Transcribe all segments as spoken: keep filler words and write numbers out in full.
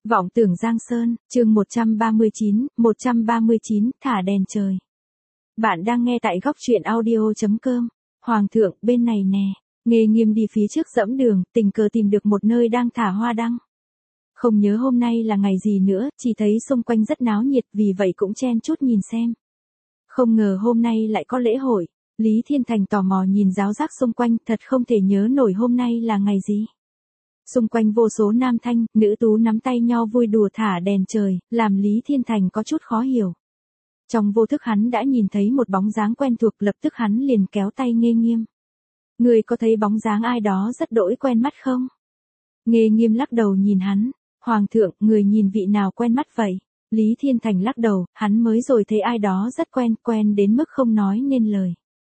Vọng tưởng Giang Sơn, chương một trăm ba mươi chín, một trăm ba mươi chín, thả đèn trời. Bạn đang nghe tại góc truyện audio chấm com. Hoàng thượng, bên này nè. Nghê Nghiêm đi phía trước dẫm đường, tình cờ tìm được một nơi đang thả hoa đăng. Không nhớ hôm nay là ngày gì nữa, chỉ thấy xung quanh rất náo nhiệt, vì vậy cũng chen chút nhìn xem. Không ngờ hôm nay lại có lễ hội. Lý Thiên Thành tò mò nhìn ráo rác xung quanh, thật không thể nhớ nổi hôm nay là ngày gì. Xung quanh vô số nam thanh, nữ tú nắm tay nhau vui đùa thả đèn trời, làm Lý Thiên Thành có chút khó hiểu. Trong vô thức hắn đã nhìn thấy một bóng dáng quen thuộc, lập tức hắn liền kéo tay Nghê Nghiêm. Người có thấy bóng dáng ai đó rất đỗi quen mắt không? Nghê Nghiêm lắc đầu nhìn hắn. Hoàng thượng, người nhìn vị nào quen mắt vậy? Lý Thiên Thành lắc đầu, hắn mới rồi thấy ai đó rất quen, quen đến mức không nói nên lời.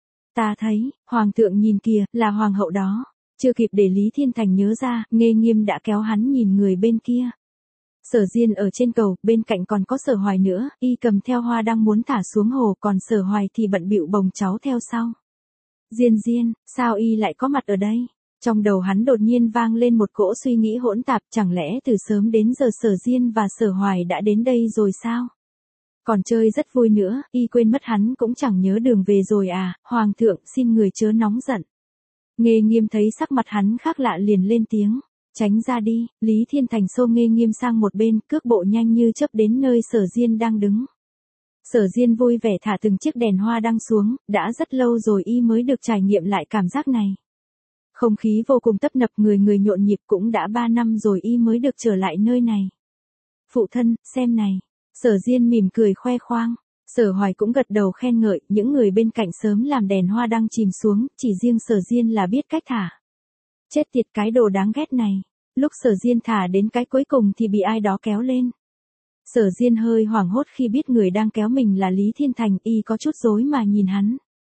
Ta thấy, Hoàng thượng nhìn kìa, là Hoàng hậu đó. Chưa kịp để Lý Thiên Thành nhớ ra, Nghê Nghiêm đã kéo hắn nhìn người bên kia. Sở Diên ở trên cầu, bên cạnh còn có Sở Hoài nữa, y cầm theo hoa đang muốn thả xuống hồ, còn Sở Hoài thì bận bịu bồng cháu theo sau. Diên Diên, sao y lại có mặt ở đây? Trong đầu hắn đột nhiên vang lên một cỗ suy nghĩ hỗn tạp, chẳng lẽ từ sớm đến giờ Sở Diên và Sở Hoài đã đến đây rồi sao? Còn chơi rất vui nữa, y quên mất hắn cũng chẳng nhớ đường về rồi à, Hoàng thượng xin người chớ nóng giận. Nghê Nghiêm thấy sắc mặt hắn khác lạ liền lên tiếng, tránh ra đi. Lý Thiên Thành xô Nghê Nghiêm sang một bên, cước bộ nhanh như chớp đến nơi Sở Diên đang đứng. Sở Diên vui vẻ thả từng chiếc đèn hoa đăng xuống, đã rất lâu rồi y mới được trải nghiệm lại cảm giác này. Không khí vô cùng tấp nập, người người nhộn nhịp, cũng đã ba năm rồi y mới được trở lại nơi này. Phụ thân, xem này. Sở Diên mỉm cười khoe khoang. Sở Hoài cũng gật đầu khen ngợi, những người bên cạnh sớm làm đèn hoa đăng chìm xuống, chỉ riêng Sở Diên là biết cách thả. Chết tiệt cái đồ đáng ghét này. Lúc Sở Diên thả đến cái cuối cùng thì bị ai đó kéo lên. Sở Diên hơi hoảng hốt khi biết người đang kéo mình là Lý Thiên Thành, y có chút rối mà nhìn hắn.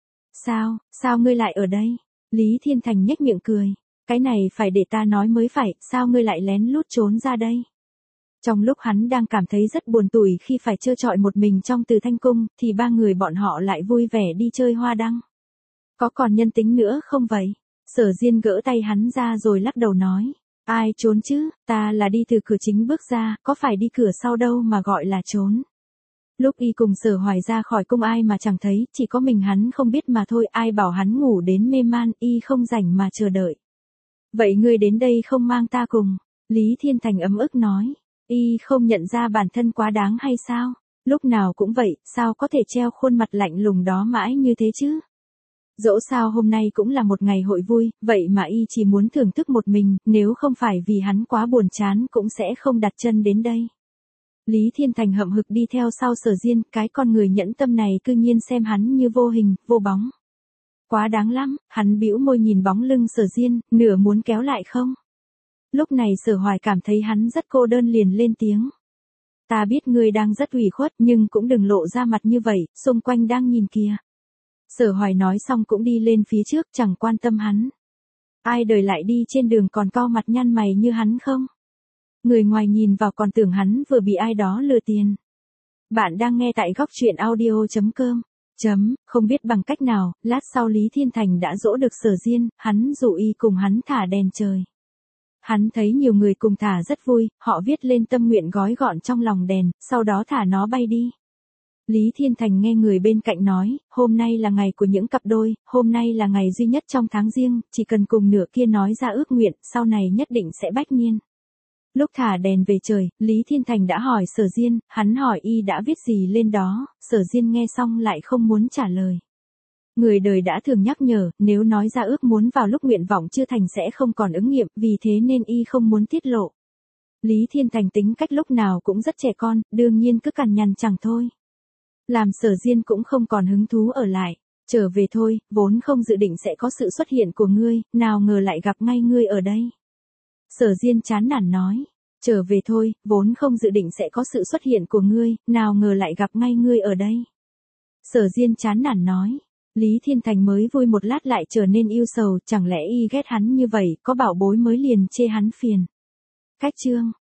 Sao, sao ngươi lại ở đây? Lý Thiên Thành nhếch miệng cười. Cái này phải để ta nói mới phải, sao ngươi lại lén lút trốn ra đây? Trong lúc hắn đang cảm thấy rất buồn tủi khi phải trơ trọi một mình trong Từ Thanh Cung, thì ba người bọn họ lại vui vẻ đi chơi hoa đăng. Có còn nhân tính nữa không vậy? Sở Diên gỡ tay hắn ra rồi lắc đầu nói. Ai trốn chứ, ta là đi từ cửa chính bước ra, có phải đi cửa sau đâu mà gọi là trốn. Lúc y cùng Sở Hoài ra khỏi cung ai mà chẳng thấy, chỉ có mình hắn không biết mà thôi, ai bảo hắn ngủ đến mê man, y không rảnh mà chờ đợi. Vậy ngươi đến đây không mang ta cùng? Lý Thiên Thành ấm ức nói. Y không nhận ra bản thân quá đáng hay sao? Lúc nào cũng vậy, sao có thể treo khuôn mặt lạnh lùng đó mãi như thế chứ? Dẫu sao hôm nay cũng là một ngày hội vui, vậy mà y chỉ muốn thưởng thức một mình, nếu không phải vì hắn quá buồn chán cũng sẽ không đặt chân đến đây. Lý Thiên Thành hậm hực đi theo sau Sở Diên, cái con người nhẫn tâm này cư nhiên xem hắn như vô hình, vô bóng. Quá đáng lắm, hắn bĩu môi nhìn bóng lưng Sở Diên, nửa muốn kéo lại không? Lúc này Sở Hoài cảm thấy hắn rất cô đơn liền lên tiếng. Ta biết ngươi đang rất ủy khuất nhưng cũng đừng lộ ra mặt như vậy, xung quanh đang nhìn kìa. Sở Hoài nói xong cũng đi lên phía trước, chẳng quan tâm hắn. Ai đời lại đi trên đường còn cau mặt nhăn mày như hắn không? Người ngoài nhìn vào còn tưởng hắn vừa bị ai đó lừa tiền. Bạn đang nghe tại góc truyện audio chấm com. Chấm, không biết bằng cách nào, lát sau Lý Thiên Thành đã dỗ được Sở Diên, hắn dụ y cùng hắn thả đèn trời. Hắn thấy nhiều người cùng thả rất vui, họ viết lên tâm nguyện gói gọn trong lòng đèn, sau đó thả nó bay đi. Lý Thiên Thành nghe người bên cạnh nói, hôm nay là ngày của những cặp đôi, hôm nay là ngày duy nhất trong tháng riêng, chỉ cần cùng nửa kia nói ra ước nguyện, sau này nhất định sẽ bách niên. Lúc thả đèn về trời, Lý Thiên Thành đã hỏi Sở Diên, hắn hỏi y đã viết gì lên đó, Sở Diên nghe xong lại không muốn trả lời. Người đời đã thường nhắc nhở, nếu nói ra ước muốn vào lúc nguyện vọng chưa thành sẽ không còn ứng nghiệm, vì thế nên y không muốn tiết lộ. Lý Thiên Thành tính cách lúc nào cũng rất trẻ con, đương nhiên cứ cằn nhằn chẳng thôi. Làm Sở Diên cũng không còn hứng thú ở lại, trở về thôi, vốn không dự định sẽ có sự xuất hiện của ngươi, nào ngờ lại gặp ngay ngươi ở đây. Sở Diên chán nản nói, trở về thôi, vốn không dự định sẽ có sự xuất hiện của ngươi, nào ngờ lại gặp ngay ngươi ở đây. Sở Diên chán nản nói. Lý Thiên Thành mới vui một lát lại trở nên yêu sầu, chẳng lẽ y ghét hắn như vậy, có bảo bối mới liền chê hắn phiền. Cách chương,